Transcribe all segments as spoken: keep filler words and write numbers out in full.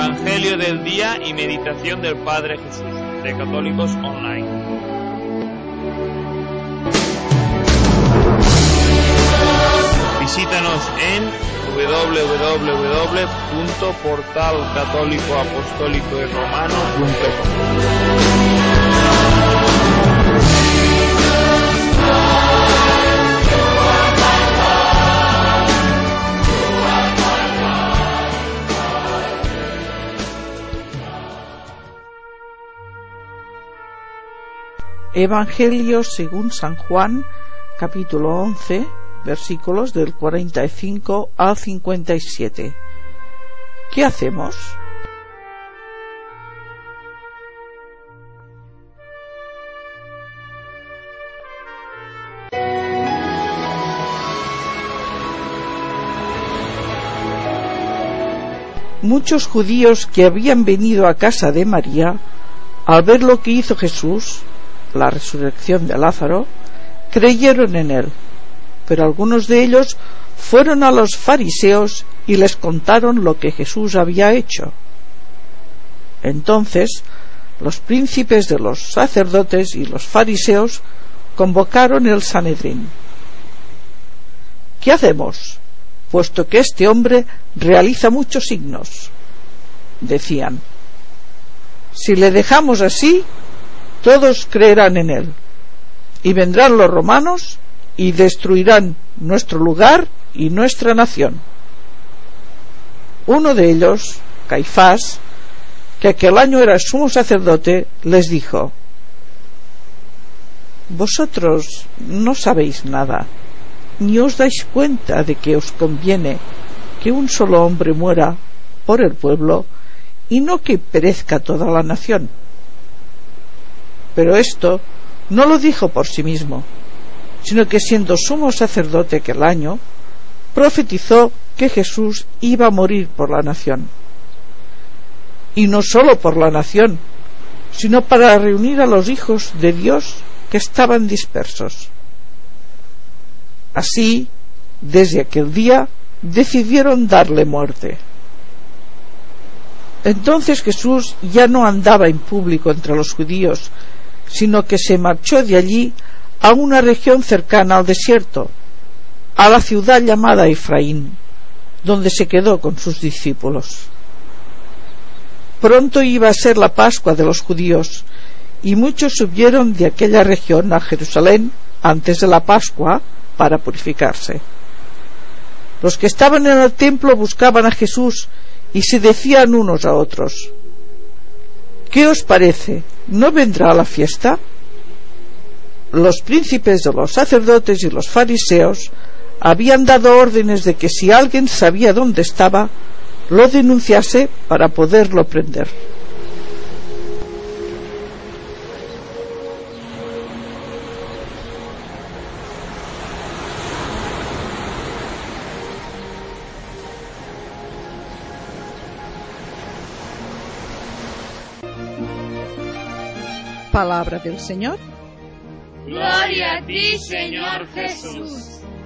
Evangelio del día y meditación del Padre Jesús, de Católicos Online. Visítanos en doble u doble u doble u punto portal católico apostólico y romano punto com. Evangelio según San Juan, capítulo once, versículos del cuarenta y cinco al cincuenta y siete. ¿Qué hacemos? Muchos judíos que habían venido a casa de María, al ver lo que hizo Jesús, la resurrección de Lázaro, creyeron en él, pero algunos de ellos fueron a los fariseos y les contaron lo que Jesús había hecho. Entonces los príncipes de los sacerdotes y los fariseos convocaron el Sanedrín. ¿Qué hacemos, puesto que este hombre realiza muchos signos? Decían. Si le dejamos así, todos creerán en él, y vendrán los romanos y destruirán nuestro lugar y nuestra nación. Uno de ellos, Caifás, que aquel año era sumo sacerdote, les dijo: Vosotros no sabéis nada, ni os dais cuenta de que os conviene que un solo hombre muera por el pueblo y no que perezca toda la nación. Pero esto no lo dijo por sí mismo, sino que siendo sumo sacerdote aquel año, profetizó que Jesús iba a morir por la nación. Y no sólo por la nación, sino para reunir a los hijos de Dios que estaban dispersos. Así, desde aquel día, decidieron darle muerte. Entonces Jesús ya no andaba en público entre los judíos, sino que se marchó de allí a una región cercana al desierto, a la ciudad llamada Efraín, donde se quedó con sus discípulos. Pronto iba a ser la Pascua de los judíos, y muchos subieron de aquella región a Jerusalén antes de la Pascua para purificarse. Los que estaban en el templo buscaban a Jesús y se decían unos a otros: ¿Qué os parece? ¿No vendrá a la fiesta? Los príncipes de los sacerdotes y los fariseos habían dado órdenes de que si alguien sabía dónde estaba, lo denunciase para poderlo prender. Palabra del Señor. Gloria a ti, Señor Jesús.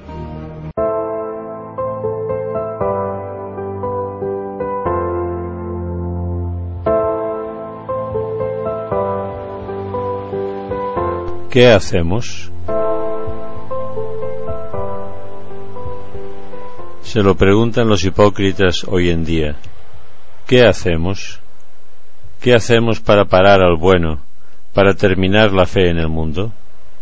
¿Qué hacemos? Se lo preguntan los hipócritas hoy en día. ¿Qué hacemos? ¿Qué hacemos para parar al bueno, para terminar la fe en el mundo?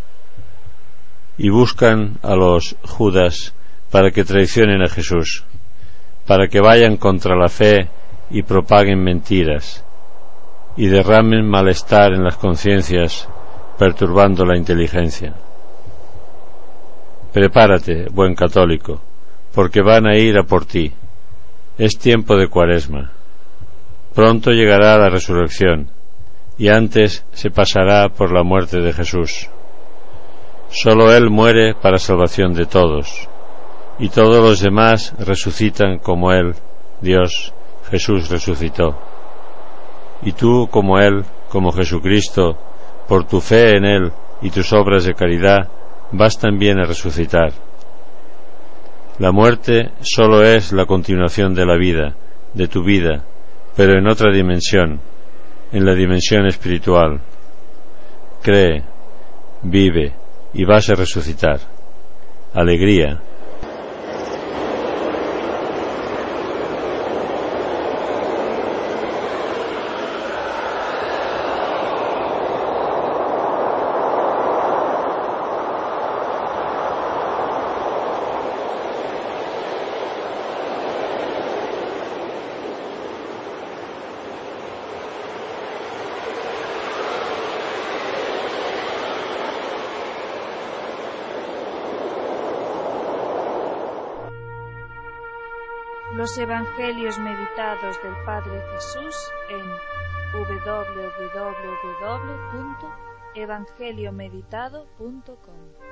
Y buscan a los Judas para que traicionen a Jesús, para que vayan contra la fe y propaguen mentiras, y derramen malestar en las conciencias, perturbando la inteligencia. Prepárate, buen católico, porque van a ir a por ti. Es tiempo de Cuaresma. Pronto llegará la resurrección, y antes se pasará por la muerte de Jesús. Sólo Él muere para salvación de todos, y todos los demás resucitan como Él, Dios, Jesús resucitó. Y tú, como Él, como Jesucristo, por tu fe en Él y tus obras de caridad, vas también a resucitar. La muerte sólo es la continuación de la vida, de tu vida, pero en otra dimensión, en la dimensión espiritual. Cree, vive y vas a resucitar. Alegría. Los Evangelios meditados del Padre Jesús en w w w punto evangeliomeditado punto com.